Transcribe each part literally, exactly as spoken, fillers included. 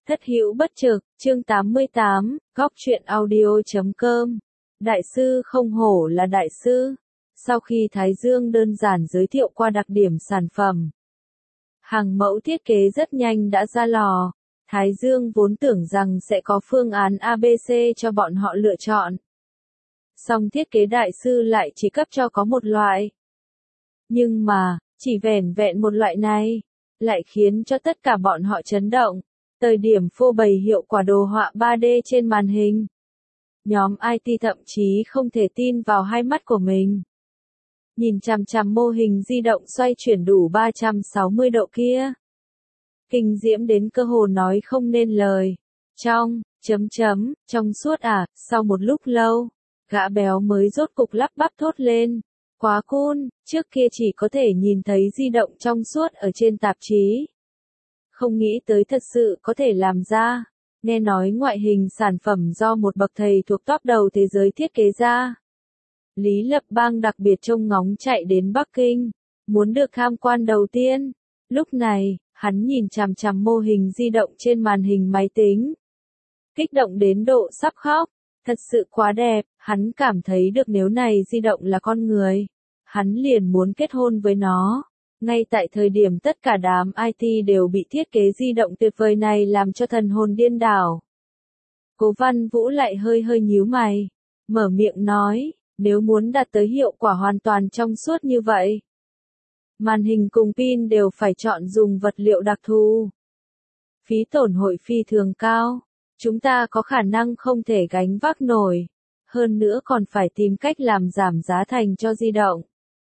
Thất hữu bất trực, chương tám mươi tám, góc truyện audio chấm com. Đại sư không hổ là đại sư. Sau khi Thái Dương đơn giản giới thiệu qua đặc điểm sản phẩm, hàng mẫu thiết kế rất nhanh đã ra lò. Thái Dương vốn tưởng rằng sẽ có phương án a bê xê cho bọn họ lựa chọn. Song thiết kế đại sư lại chỉ cấp cho có một loại. Nhưng mà, chỉ vẻn vẹn một loại này, lại khiến cho tất cả bọn họ chấn động. Thời điểm phô bày hiệu quả đồ họa ba D trên màn hình, nhóm i tê thậm chí không thể tin vào hai mắt của mình. Nhìn chằm chằm mô hình di động xoay chuyển đủ ba trăm sáu mươi độ kia. Kinh diễm đến cơ hồ nói không nên lời. Trong, chấm chấm, trong suốt à, sau một lúc lâu, gã béo mới rốt cục lắp bắp thốt lên. Quá cool, trước kia chỉ có thể nhìn thấy di động trong suốt ở trên tạp chí. Không nghĩ tới thật sự có thể làm ra. Nghe nói ngoại hình sản phẩm do một bậc thầy thuộc top đầu thế giới thiết kế ra. Lý Lập Bang đặc biệt trông ngóng chạy đến Bắc Kinh, muốn được tham quan đầu tiên. Lúc này, hắn nhìn chằm chằm mô hình di động trên màn hình máy tính. Kích động đến độ sắp khóc, thật sự quá đẹp, hắn cảm thấy được nếu này di động là con người, hắn liền muốn kết hôn với nó. Ngay tại thời điểm tất cả đám i tê đều bị thiết kế di động tuyệt vời này làm cho thần hồn điên đảo. Cố Văn Vũ lại hơi hơi nhíu mày, mở miệng nói, nếu muốn đạt tới hiệu quả hoàn toàn trong suốt như vậy, màn hình cùng pin đều phải chọn dùng vật liệu đặc thù. Phí tổn hội phi thường cao, chúng ta có khả năng không thể gánh vác nổi, hơn nữa còn phải tìm cách làm giảm giá thành cho di động.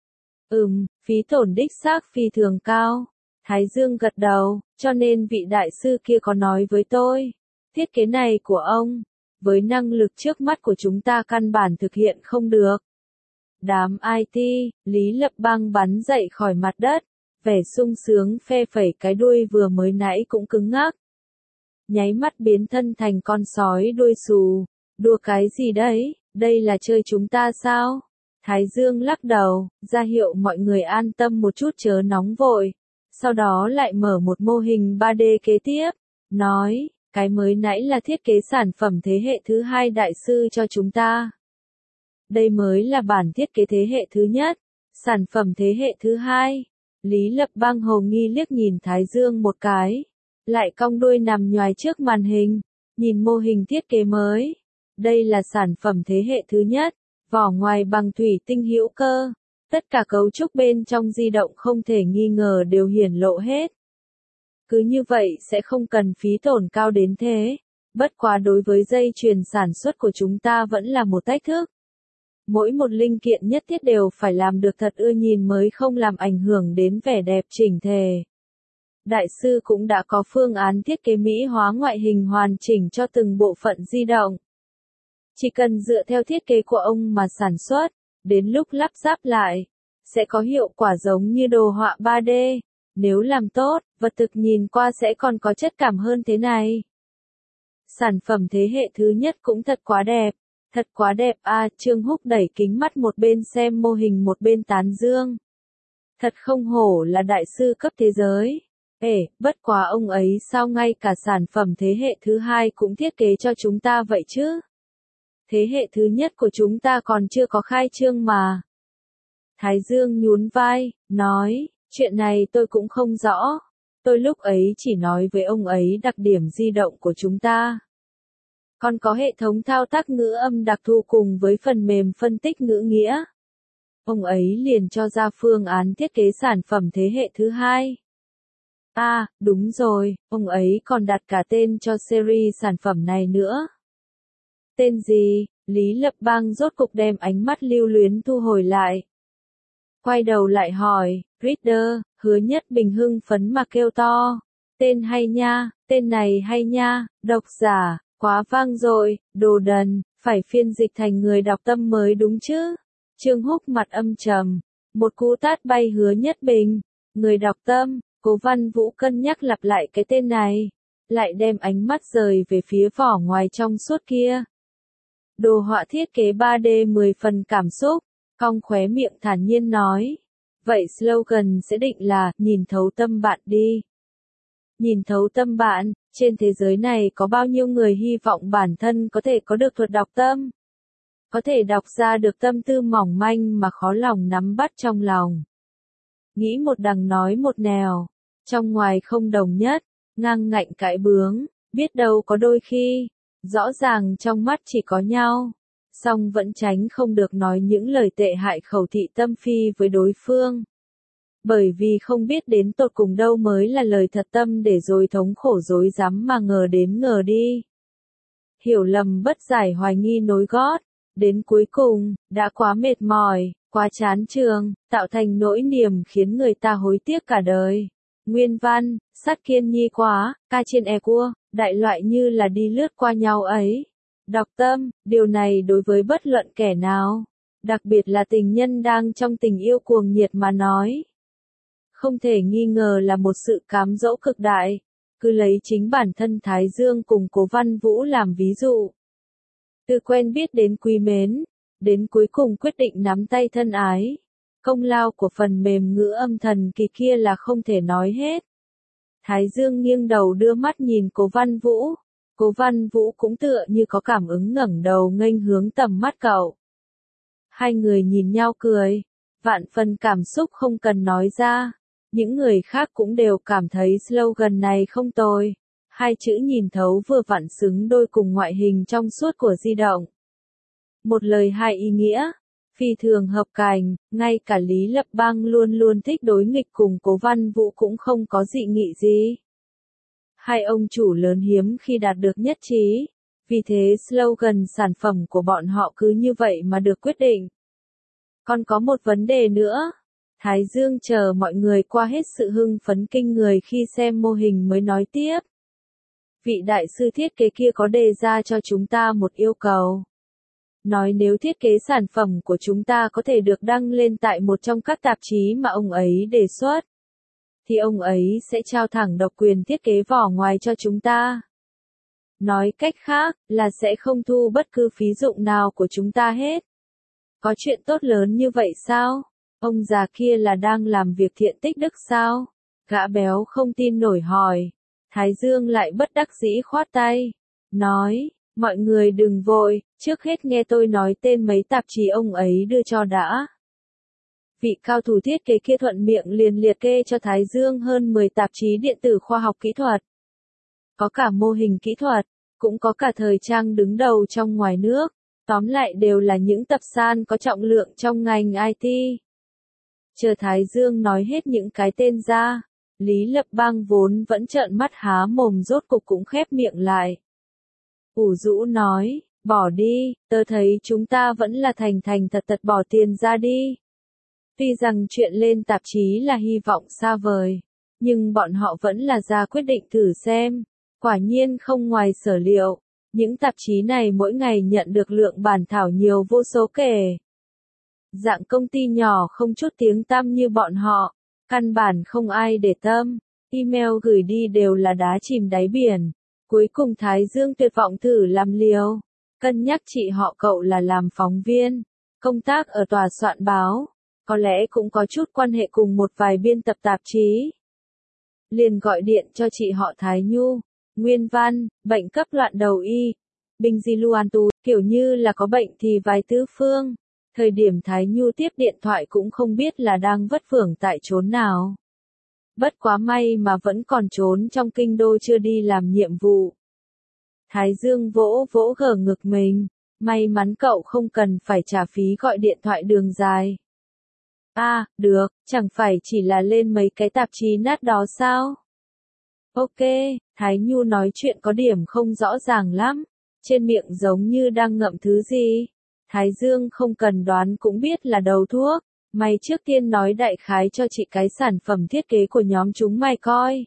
Ừm, phí tổn đích xác phi thường cao. Thái Dương gật đầu, cho nên vị đại sư kia có nói với tôi, thiết kế này của ông, với năng lực trước mắt của chúng ta căn bản thực hiện không được. Đám i tê, Lý Lập Bang bắn dậy khỏi mặt đất, vẻ sung sướng phe phẩy cái đuôi vừa mới nãy cũng cứng ngắc. Nháy mắt biến thân thành con sói đuôi xù, đùa cái gì đấy, đây là chơi chúng ta sao? Thái Dương lắc đầu, ra hiệu mọi người an tâm một chút chớ nóng vội. Sau đó lại mở một mô hình ba D kế tiếp, nói, cái mới nãy là thiết kế sản phẩm thế hệ thứ hai đại sư cho chúng ta. Đây mới là bản thiết kế thế hệ thứ nhất, sản phẩm thế hệ thứ hai. Lý Lập Bang hồ nghi liếc nhìn Thái Dương một cái, lại cong đuôi nằm nhoài trước màn hình, nhìn mô hình thiết kế mới. Đây là sản phẩm thế hệ thứ nhất. Vỏ ngoài bằng thủy tinh hữu cơ, tất cả cấu trúc bên trong di động không thể nghi ngờ đều hiển lộ hết. Cứ như vậy sẽ không cần phí tổn cao đến thế, bất quá đối với dây chuyền sản xuất của chúng ta vẫn là một thách thức. Mỗi một linh kiện nhất thiết đều phải làm được thật ưa nhìn mới không làm ảnh hưởng đến vẻ đẹp chỉnh thể. Đại sư cũng đã có phương án thiết kế mỹ hóa ngoại hình hoàn chỉnh cho từng bộ phận di động. Chỉ cần dựa theo thiết kế của ông mà sản xuất, đến lúc lắp ráp lại, sẽ có hiệu quả giống như đồ họa ba D. Nếu làm tốt, vật thực nhìn qua sẽ còn có chất cảm hơn thế này. Sản phẩm thế hệ thứ nhất cũng thật quá đẹp, thật quá đẹp à, Trương Húc đẩy kính mắt một bên xem mô hình một bên tán dương. Thật không hổ là đại sư cấp thế giới. Ê, bất quá ông ấy sao ngay cả sản phẩm thế hệ thứ hai cũng thiết kế cho chúng ta vậy chứ? Thế hệ thứ nhất của chúng ta còn chưa có khai trương mà. Thái Dương nhún vai, nói, chuyện này tôi cũng không rõ. Tôi lúc ấy chỉ nói với ông ấy đặc điểm di động của chúng ta. Còn có hệ thống thao tác ngữ âm đặc thù cùng với phần mềm phân tích ngữ nghĩa. Ông ấy liền cho ra phương án thiết kế sản phẩm thế hệ thứ hai. À, đúng rồi, ông ấy còn đặt cả tên cho series sản phẩm này nữa. Tên gì? Lý Lập Bang rốt cục đem ánh mắt lưu luyến thu hồi lại. Quay đầu lại hỏi, Reader, Hứa Nhất Bình hưng phấn mà kêu to. Tên hay nha, tên này hay nha, độc giả, quá vang rồi, đồ đần, phải phiên dịch thành người đọc tâm mới đúng chứ. Trương Húc mặt âm trầm, một cú tát bay Hứa Nhất Bình, người đọc tâm. Cố Văn Vũ cân nhắc lặp lại cái tên này, lại đem ánh mắt rời về phía vỏ ngoài trong suốt kia. Đồ họa thiết kế ba D mười phần cảm xúc, cong khóe miệng thản nhiên nói. Vậy slogan sẽ định là, nhìn thấu tâm bạn đi. Nhìn thấu tâm bạn, Trên thế giới này có bao nhiêu người hy vọng bản thân có thể có được thuật đọc tâm? Có thể đọc ra được tâm tư mỏng manh mà khó lòng nắm bắt trong lòng. Nghĩ một đằng nói một nẻo, trong ngoài không đồng nhất, ngang ngạnh cãi bướng, biết đâu có đôi khi, rõ ràng trong mắt chỉ có nhau, song vẫn tránh không được nói những lời tệ hại khẩu thị tâm phi với đối phương. Bởi vì không biết đến tột cùng đâu mới là lời thật tâm để rồi thống khổ dối rắm mà ngờ đến ngờ đi. Hiểu lầm bất giải hoài nghi nối gót, đến cuối cùng, đã quá mệt mỏi, quá chán trường, tạo thành nỗi niềm khiến người ta hối tiếc cả đời. Nguyên văn, sát kiên nhi quá, ca trên e cua, đại loại như là đi lướt qua nhau ấy. Đọc tâm, điều này đối với bất luận kẻ nào, đặc biệt là tình nhân đang trong tình yêu cuồng nhiệt mà nói. Không thể nghi ngờ là một sự cám dỗ cực đại, cứ lấy chính bản thân Thái Dương cùng Cố Văn Vũ làm ví dụ. Từ quen biết đến quý mến, đến cuối cùng quyết định nắm tay thân ái. Công lao của phần mềm ngữ âm thần kỳ kia là không thể nói hết. Thái Dương nghiêng đầu đưa mắt nhìn Cố Văn Vũ. Cố Văn Vũ cũng tựa như có cảm ứng ngẩng đầu nghênh hướng tầm mắt cậu. Hai người nhìn nhau cười, vạn phần cảm xúc không cần nói ra. Những người khác cũng đều cảm thấy slogan này không tồi. Hai chữ nhìn thấu vừa vặn xứng đôi cùng ngoại hình trong suốt của di động. Một lời hai ý nghĩa, phi thường hợp cành, ngay cả Lý Lập Bang luôn luôn thích đối nghịch cùng Cố Văn Vũ cũng không có dị nghị gì. Hai ông chủ lớn hiếm khi đạt được nhất trí, vì thế slogan sản phẩm của bọn họ cứ như vậy mà được quyết định. Còn có một vấn đề nữa. Thái Dương chờ mọi người qua hết sự hưng phấn kinh người khi xem mô hình mới nói tiếp. Vị đại sư thiết kế kia có đề ra cho chúng ta một yêu cầu. Nói nếu thiết kế sản phẩm của chúng ta có thể được đăng lên tại một trong các tạp chí mà ông ấy đề xuất, thì ông ấy sẽ trao thẳng độc quyền thiết kế vỏ ngoài cho chúng ta. Nói cách khác, là sẽ không thu bất cứ phí dụng nào của chúng ta hết. Có chuyện tốt lớn như vậy sao? Ông già kia là đang làm việc thiện tích đức sao? Gã béo không tin nổi hỏi. Thái Dương lại bất đắc dĩ khoát tay. Nói, mọi người đừng vội, trước hết nghe tôi nói tên mấy tạp chí ông ấy đưa cho đã. Vị cao thủ thiết kế kia thuận miệng liền liệt kê cho Thái Dương hơn mười tạp chí điện tử khoa học kỹ thuật. Có cả mô hình kỹ thuật, cũng có cả thời trang đứng đầu trong ngoài nước. Tóm lại đều là những tập san có trọng lượng trong ngành i tê. Chờ Thái Dương nói hết những cái tên ra, Lý Lập Bang vốn vẫn trợn mắt há mồm rốt cục cũng khép miệng lại. Ủ rũ nói, bỏ đi, tớ thấy chúng ta vẫn là thành thành thật thật bỏ tiền ra đi. Tuy rằng chuyện lên tạp chí là hy vọng xa vời, nhưng bọn họ vẫn là ra quyết định thử xem. Quả nhiên không ngoài sở liệu, những tạp chí này mỗi ngày nhận được lượng bản thảo nhiều vô số kể. Dạng công ty nhỏ không chút tiếng tăm như bọn họ, căn bản không ai để tâm, email gửi đi đều là đá chìm đáy biển. Cuối cùng Thái Dương tuyệt vọng thử làm liều, cân nhắc chị họ cậu là làm phóng viên, công tác ở tòa soạn báo, có lẽ cũng có chút quan hệ cùng một vài biên tập tạp chí. Liền gọi điện cho chị họ Thái Nhu, nguyên văn, bệnh cấp loạn đầu y, Bình Di Luan Tu, kiểu như là có bệnh thì vài tứ phương. Thời điểm Thái Nhu tiếp điện thoại cũng không biết là đang vất vưởng tại chốn nào. Bất quá may mà vẫn còn trốn trong kinh đô chưa đi làm nhiệm vụ. Thái Dương vỗ vỗ gờ ngực mình, may mắn cậu không cần phải trả phí gọi điện thoại đường dài. À, được, chẳng phải chỉ là lên mấy cái tạp chí nát đó sao? Ok, Thái Nhu nói chuyện có điểm không rõ ràng lắm, trên miệng giống như đang ngậm thứ gì. Thái Dương không cần đoán cũng biết là đầu thuốc, mày trước tiên nói đại khái cho chị cái sản phẩm thiết kế của nhóm chúng mày coi.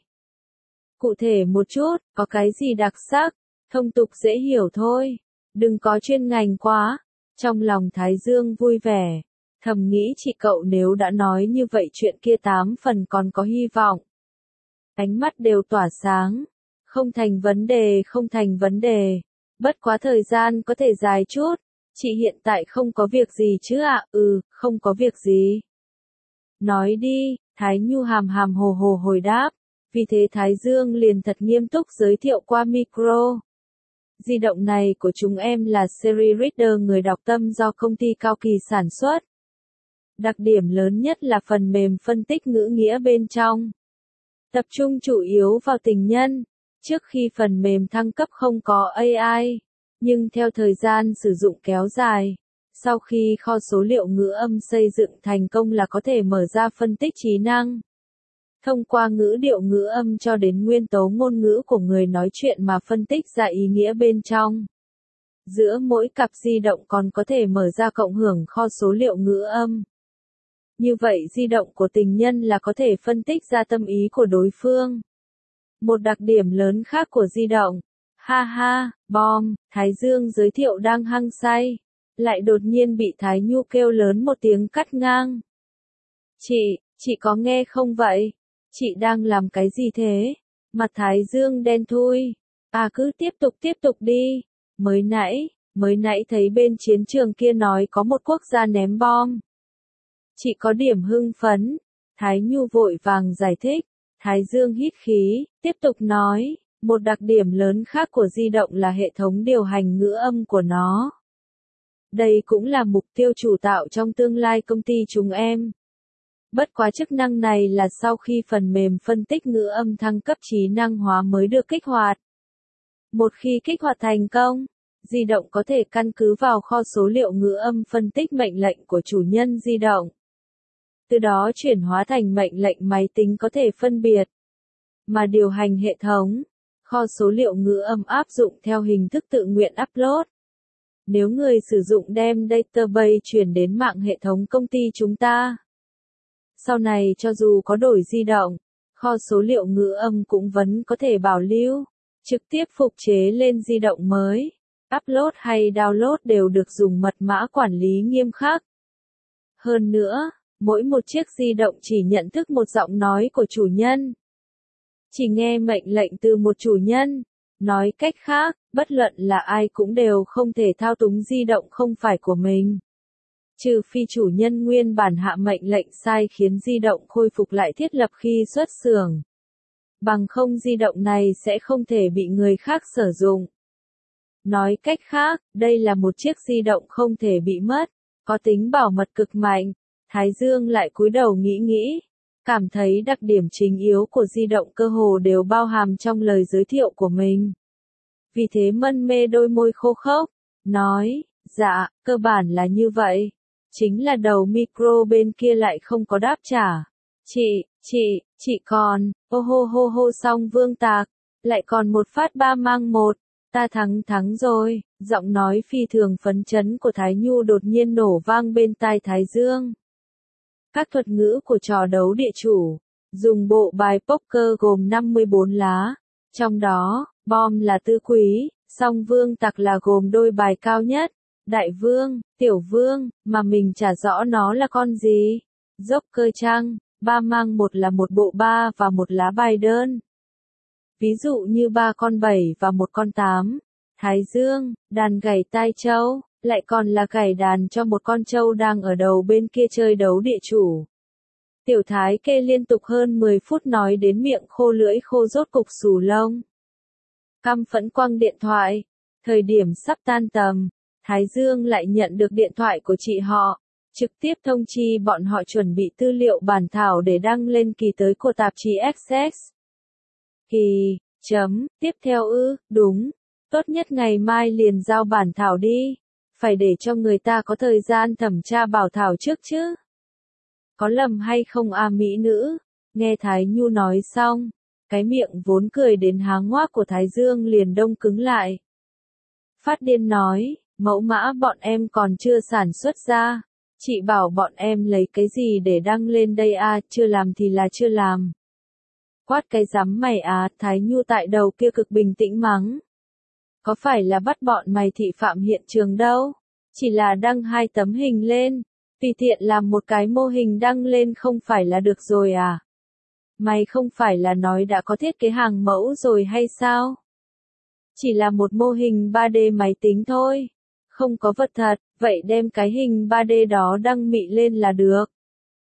Cụ thể một chút, có cái gì đặc sắc, thông tục dễ hiểu thôi, đừng có chuyên ngành quá. Trong lòng Thái Dương vui vẻ, thầm nghĩ chị cậu nếu đã nói như vậy chuyện kia tám phần còn có hy vọng. Ánh mắt đều tỏa sáng, không thành vấn đề không thành vấn đề, bất quá thời gian có thể dài chút. Chị hiện tại không có việc gì chứ ạ? À? Ừ, không có việc gì. Nói đi, Thái Nhu hàm hàm hồ hồ hồi đáp. Vì thế Thái Dương liền thật nghiêm túc giới thiệu qua micro. Di động này của chúng em là series Reader người đọc tâm do công ty Cao Kỳ sản xuất. Đặc điểm lớn nhất là phần mềm phân tích ngữ nghĩa bên trong. Tập trung chủ yếu vào tình nhân. Trước khi phần mềm thăng cấp không có a i, nhưng theo thời gian sử dụng kéo dài, sau khi kho số liệu ngữ âm xây dựng thành công là có thể mở ra phân tích trí năng. Thông qua ngữ điệu ngữ âm cho đến nguyên tố ngôn ngữ của người nói chuyện mà phân tích ra ý nghĩa bên trong. Giữa mỗi cặp di động còn có thể mở ra cộng hưởng kho số liệu ngữ âm. Như vậy di động của tình nhân là có thể phân tích ra tâm ý của đối phương. Một đặc điểm lớn khác của di động. Ha ha, bom, Thái Dương giới thiệu đang hăng say. Lại đột nhiên bị Thái Nhu kêu lớn một tiếng cắt ngang. Chị, chị có nghe không vậy? Chị đang làm cái gì thế? Mặt Thái Dương đen thui. À cứ tiếp tục tiếp tục đi. Mới nãy, mới nãy thấy bên chiến trường kia nói có một quốc gia ném bom. Chị có điểm hưng phấn. Thái Nhu vội vàng giải thích. Thái Dương hít khí, tiếp tục nói, một đặc điểm lớn khác của di động là hệ thống điều hành ngữ âm của nó. Đây cũng là mục tiêu chủ tạo trong tương lai công ty chúng em. Bất quá chức năng này là sau khi phần mềm phân tích ngữ âm thăng cấp trí năng hóa mới được kích hoạt. Một khi kích hoạt thành công, di động có thể căn cứ vào kho số liệu ngữ âm phân tích mệnh lệnh của chủ nhân di động. Từ đó chuyển hóa thành mệnh lệnh máy tính có thể phân biệt, mà điều hành hệ thống. Kho số liệu ngữ âm áp dụng theo hình thức tự nguyện upload. Nếu người sử dụng đem database chuyển đến mạng hệ thống công ty chúng ta, sau này cho dù có đổi di động, kho số liệu ngữ âm cũng vẫn có thể bảo lưu, trực tiếp phục chế lên di động mới. Upload hay download đều được dùng mật mã quản lý nghiêm khắc. Hơn nữa, mỗi một chiếc di động chỉ nhận thức một giọng nói của chủ nhân. Chỉ nghe mệnh lệnh từ một chủ nhân. Nói cách khác, bất luận là ai cũng đều không thể thao túng di động không phải của mình. Trừ phi chủ nhân nguyên bản hạ mệnh lệnh sai khiến di động khôi phục lại thiết lập khi xuất xưởng. Bằng không di động này sẽ không thể bị người khác sử dụng. Nói cách khác, đây là một chiếc di động không thể bị mất, có tính bảo mật cực mạnh. Thái Dương lại cúi đầu nghĩ nghĩ, cảm thấy đặc điểm chính yếu của di động cơ hồ đều bao hàm trong lời giới thiệu của mình. Vì thế mân mê đôi môi khô khốc, nói, dạ, cơ bản là như vậy. Chính là đầu micro bên kia lại không có đáp trả. Chị, chị, chị còn, ô hô hô hô xong Vương Tạc, lại còn một phát ba mang một, ta thắng thắng rồi. Giọng nói phi thường phấn chấn của Thái Nhu đột nhiên nổ vang bên tai Thái Dương. Các thuật ngữ của trò đấu địa chủ, dùng bộ bài poker gồm năm mươi bốn lá, trong đó, bom là tứ quý, song Vương Tặc là gồm đôi bài cao nhất, đại vương, tiểu vương, mà mình chả rõ nó là con gì. Dốc cơ chăng, ba mang một là một bộ ba và một lá bài đơn. Ví dụ như ba con bảy và một con tám. Thái Dương, đàn gảy tai trâu, lại còn là gảy đàn cho một con trâu đang ở đầu bên kia chơi đấu địa chủ. Tiểu Thái kê liên tục hơn mười phút nói đến miệng khô lưỡi khô rốt cục xù lông. Căm phẫn quăng điện thoại. Thời điểm sắp tan tầm, Thái Dương lại nhận được điện thoại của chị họ, trực tiếp thông chi bọn họ chuẩn bị tư liệu bản thảo để đăng lên kỳ tới của tạp chí Access. Kỳ, chấm, tiếp theo ư, đúng, tốt nhất ngày mai liền giao bản thảo đi, phải để cho người ta có thời gian thẩm tra bảo thảo trước chứ. Có lầm hay không à mỹ nữ? Nghe Thái Nhu nói xong, cái miệng vốn cười đến há ngoác của Thái Dương liền đông cứng lại. Phát điên nói, mẫu mã bọn em còn chưa sản xuất ra, chị bảo bọn em lấy cái gì để đăng lên đây à, chưa làm thì là chưa làm. Quát cái rắm mày à, Thái Nhu tại đầu kia cực bình tĩnh mắng. Có phải là bắt bọn mày thị phạm hiện trường đâu, chỉ là đăng hai tấm hình lên, tùy tiện làm một cái mô hình đăng lên không phải là được rồi à? Mày không phải là nói đã có thiết kế hàng mẫu rồi hay sao? Chỉ là một mô hình ba D máy tính thôi, không có vật thật, vậy đem cái hình ba D đó đăng mị lên là được.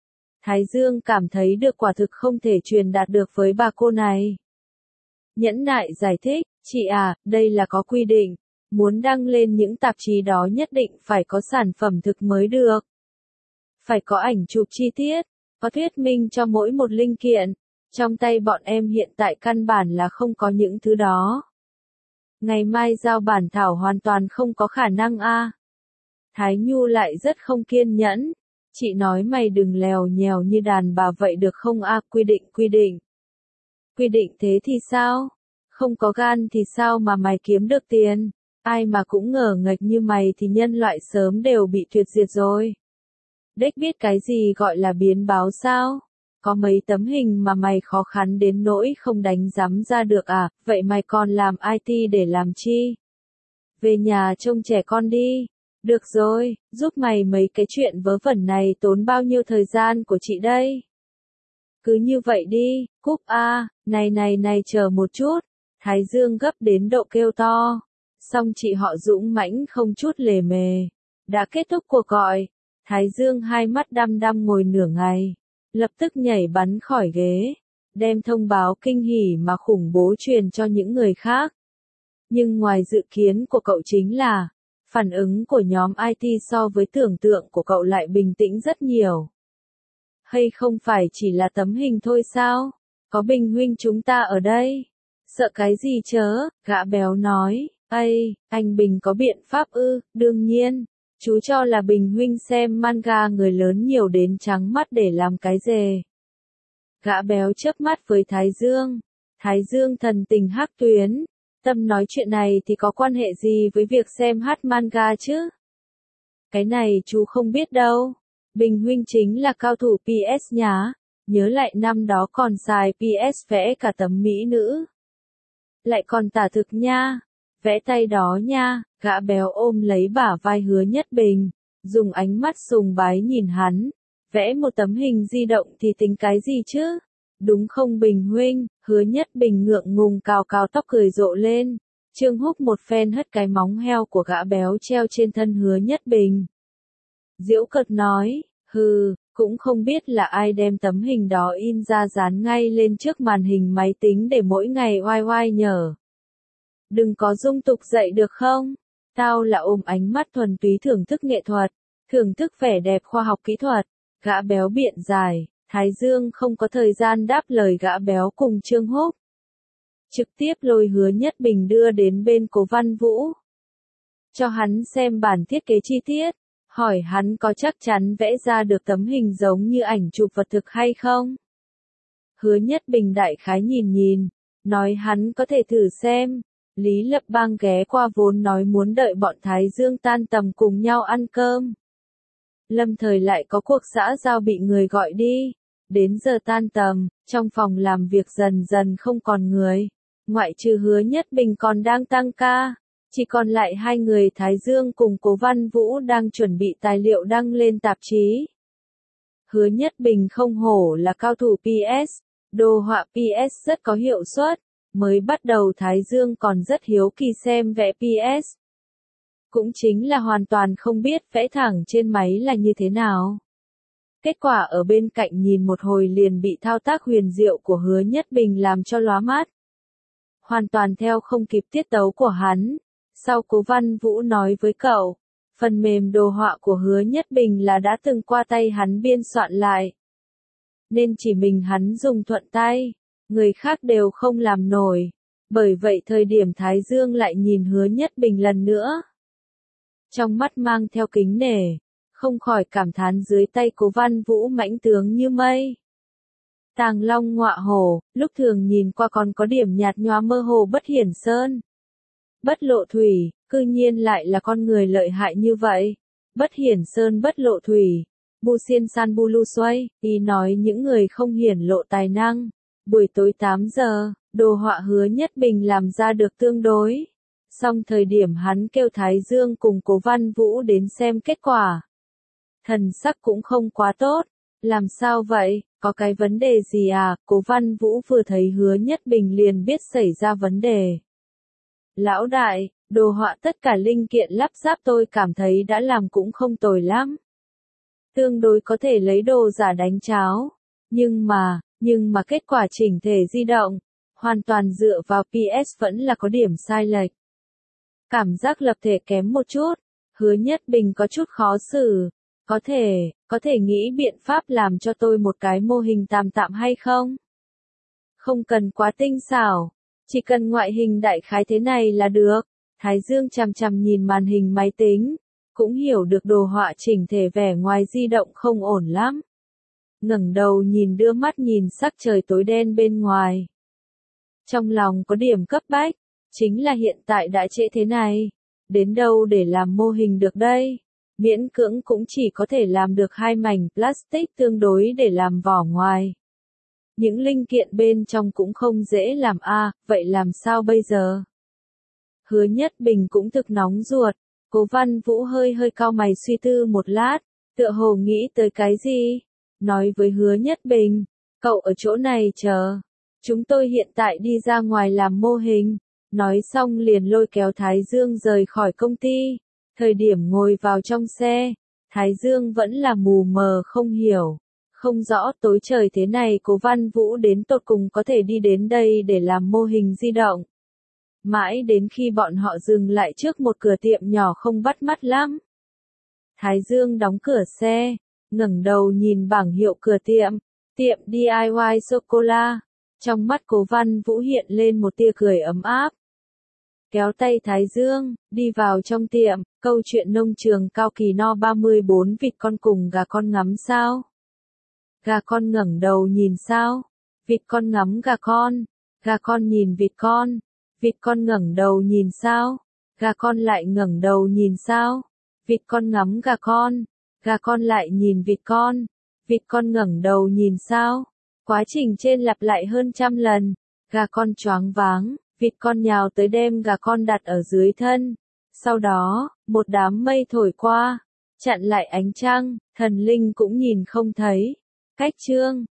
Thái Dương cảm thấy được quả thực không thể truyền đạt được với bà cô này. Nhẫn nại giải thích, chị à, đây là có quy định, muốn đăng lên những tạp chí đó nhất định phải có sản phẩm thực mới được. Phải có ảnh chụp chi tiết, có thuyết minh cho mỗi một linh kiện. Trong tay bọn em hiện tại căn bản là không có những thứ đó. Ngày mai giao bản thảo hoàn toàn không có khả năng a. À. Thái Nhu lại rất không kiên nhẫn. Chị nói mày đừng lèo nhèo như đàn bà vậy được không a, à, quy định quy định. Quy định thế thì sao? Không có gan thì sao mà mày kiếm được tiền? Ai mà cũng ngờ nghệch như mày thì nhân loại sớm đều bị tuyệt diệt rồi. Đếch biết cái gì gọi là biến báo sao? Có mấy tấm hình mà mày khó khăn đến nỗi không đánh rắm ra được à, vậy mày còn làm i tê để làm chi? Về nhà trông trẻ con đi. Được rồi, giúp mày mấy cái chuyện vớ vẩn này tốn bao nhiêu thời gian của chị đây? Cứ như vậy đi, cúp a, à, này này này chờ một chút. Thái Dương gấp đến độ kêu to. Xong chị họ dũng mãnh không chút lề mề. Đã kết thúc cuộc gọi. Thái Dương hai mắt đăm đăm ngồi nửa ngày. Lập tức nhảy bắn khỏi ghế. Đem thông báo kinh hỉ mà khủng bố truyền cho những người khác. Nhưng ngoài dự kiến của cậu chính là, phản ứng của nhóm i tê so với tưởng tượng của cậu lại bình tĩnh rất nhiều. Hay không phải chỉ là tấm hình thôi sao? Có Bình huynh chúng ta ở đây. Sợ cái gì chớ? Gã béo nói. Ây, anh Bình có biện pháp ư? Đương nhiên. Chú cho là Bình huynh xem manga người lớn nhiều đến trắng mắt để làm cái dề. Gã béo chớp mắt với Thái Dương. Thái Dương thần tình hắc tuyến. Tâm nói chuyện này thì có quan hệ gì với việc xem hát manga chứ? Cái này chú không biết đâu. Bình huynh chính là cao thủ pê ét nhá. Nhớ lại năm đó còn xài pê ét vẽ cả tấm mỹ nữ. Lại còn tả thực nha. Vẽ tay đó nha. Gã béo ôm lấy bả vai Hứa Nhất Bình. Dùng ánh mắt sùng bái nhìn hắn. Vẽ một tấm hình di động thì tính cái gì chứ? Đúng không Bình huynh? Hứa Nhất Bình ngượng ngùng cào cào tóc cười rộ lên. Trương Húc một phen hất cái móng heo của gã béo treo trên thân Hứa Nhất Bình. Giễu cợt nói, hừ, cũng không biết là ai đem tấm hình đó in ra dán ngay lên trước màn hình máy tính để mỗi ngày oai oai nhở. Đừng có dung tục dậy được không? Tao là ôm ánh mắt thuần túy thưởng thức nghệ thuật, thưởng thức vẻ đẹp khoa học kỹ thuật. Gã béo biện giải. Thái Dương không có thời gian đáp lời gã béo cùng Trương Húc. Trực tiếp lôi Hứa Nhất Bình đưa đến bên Cố Văn Vũ. Cho hắn xem bản thiết kế chi tiết, hỏi hắn có chắc chắn vẽ ra được tấm hình giống như ảnh chụp vật thực hay không. Hứa Nhất Bình đại khái nhìn nhìn, nói hắn có thể thử xem. Lý Lập Bang ghé qua vốn nói muốn đợi bọn Thái Dương tan tầm cùng nhau ăn cơm. Lâm thời lại có cuộc xã giao bị người gọi đi. Đến giờ tan tầm, trong phòng làm việc dần dần không còn người. Ngoại trừ Hứa Nhất Bình còn đang tăng ca. Chỉ còn lại hai người Thái Dương cùng Cố Văn Vũ đang chuẩn bị tài liệu đăng lên tạp chí. Hứa Nhất Bình không hổ là cao thủ pê ét. Đồ họa pê ét rất có hiệu suất. Mới bắt đầu Thái Dương còn rất hiếu kỳ xem vẽ pê ét. Cũng chính là hoàn toàn không biết vẽ thẳng trên máy là như thế nào. Kết quả ở bên cạnh nhìn một hồi liền bị thao tác huyền diệu của Hứa Nhất Bình làm cho lóa mắt. Hoàn toàn theo không kịp tiết tấu của hắn. Sau Cố Văn Vũ nói với cậu, phần mềm đồ họa của Hứa Nhất Bình là đã từng qua tay hắn biên soạn lại. Nên chỉ mình hắn dùng thuận tay, người khác đều không làm nổi. Bởi vậy thời điểm Thái Dương lại nhìn Hứa Nhất Bình lần nữa. Trong mắt mang theo kính nể, không khỏi cảm thán dưới tay Cố Văn Vũ mãnh tướng như mây. Tàng long ngọa hổ, lúc thường nhìn qua còn có điểm nhạt nhòa mơ hồ bất hiển sơn. Bất lộ thủy, cư nhiên lại là con người lợi hại như vậy. Bất hiển sơn bất lộ thủy. Bu xiên san bu lu xoay, ý nói những người không hiển lộ tài năng. Buổi tối tám giờ, đồ họa Hứa Nhất Bình làm ra được tương đối. Xong thời điểm hắn kêu Thái Dương cùng Cố Văn Vũ đến xem kết quả. Thần sắc cũng không quá tốt. Làm sao vậy, có cái vấn đề gì à? Cố Văn Vũ vừa thấy Hứa Nhất Bình liền biết xảy ra vấn đề. Lão đại, đồ họa tất cả linh kiện lắp ráp tôi cảm thấy đã làm cũng không tồi lắm. tương đối có thể lấy đồ giả đánh cháo. Nhưng mà, nhưng mà kết quả chỉnh thể di động, hoàn toàn dựa vào pê ét vẫn là có điểm sai lệch. Cảm giác lập thể kém một chút, Hứa Nhất Bình có chút khó xử. Có thể, có thể nghĩ biện pháp làm cho tôi một cái mô hình tạm tạm hay không? Không cần quá tinh xảo, chỉ cần ngoại hình đại khái thế này là được. Thái Dương chằm chằm nhìn màn hình máy tính, cũng hiểu được đồ họa chỉnh thể vẻ ngoài di động không ổn lắm. Ngẩng đầu nhìn đưa mắt nhìn sắc trời tối đen bên ngoài. Trong lòng có điểm cấp bách, chính là hiện tại đã trễ thế này, đến đâu để làm mô hình được đây? Miễn cưỡng cũng chỉ có thể làm được hai mảnh plastic tương đối để làm vỏ ngoài. Những linh kiện bên trong cũng không dễ làm a, à, vậy làm sao bây giờ? Hứa Nhất Bình cũng thực nóng ruột, Cố Văn Vũ hơi hơi cau mày suy tư một lát, tựa hồ nghĩ tới cái gì? Nói với Hứa Nhất Bình, cậu ở chỗ này chờ, chúng tôi hiện tại đi ra ngoài làm mô hình. Nói xong liền lôi kéo Thái Dương rời khỏi công ty. Thời điểm ngồi vào trong xe, Thái Dương vẫn là mù mờ không hiểu, không rõ tối trời thế này Cố Văn Vũ đến tột cùng có thể đi đến đây để làm mô hình di động. Mãi đến khi bọn họ dừng lại trước một cửa tiệm nhỏ không bắt mắt lắm. Thái Dương đóng cửa xe, ngẩng đầu nhìn bảng hiệu cửa tiệm, tiệm đê i i sô-cô-la. Trong mắt Cố Văn Vũ hiện lên một tia cười ấm áp. Kéo tay Thái Dương, đi vào trong tiệm, câu chuyện nông trường Cao Kỳ no ba mươi bốn vịt con cùng gà con ngắm sao? Gà con ngẩng đầu nhìn sao? Vịt con ngắm gà con, gà con nhìn vịt con, vịt con ngẩng đầu nhìn sao? Gà con lại ngẩng đầu nhìn sao? Vịt con ngắm gà con, gà con lại nhìn vịt con, vịt con ngẩng đầu nhìn sao? Quá trình trên lặp lại hơn trăm lần, gà con choáng váng, vịt con nhào tới đem gà con đặt ở dưới thân. Sau đó, một đám mây thổi qua, chặn lại ánh trăng, thần linh cũng nhìn không thấy. Cách chương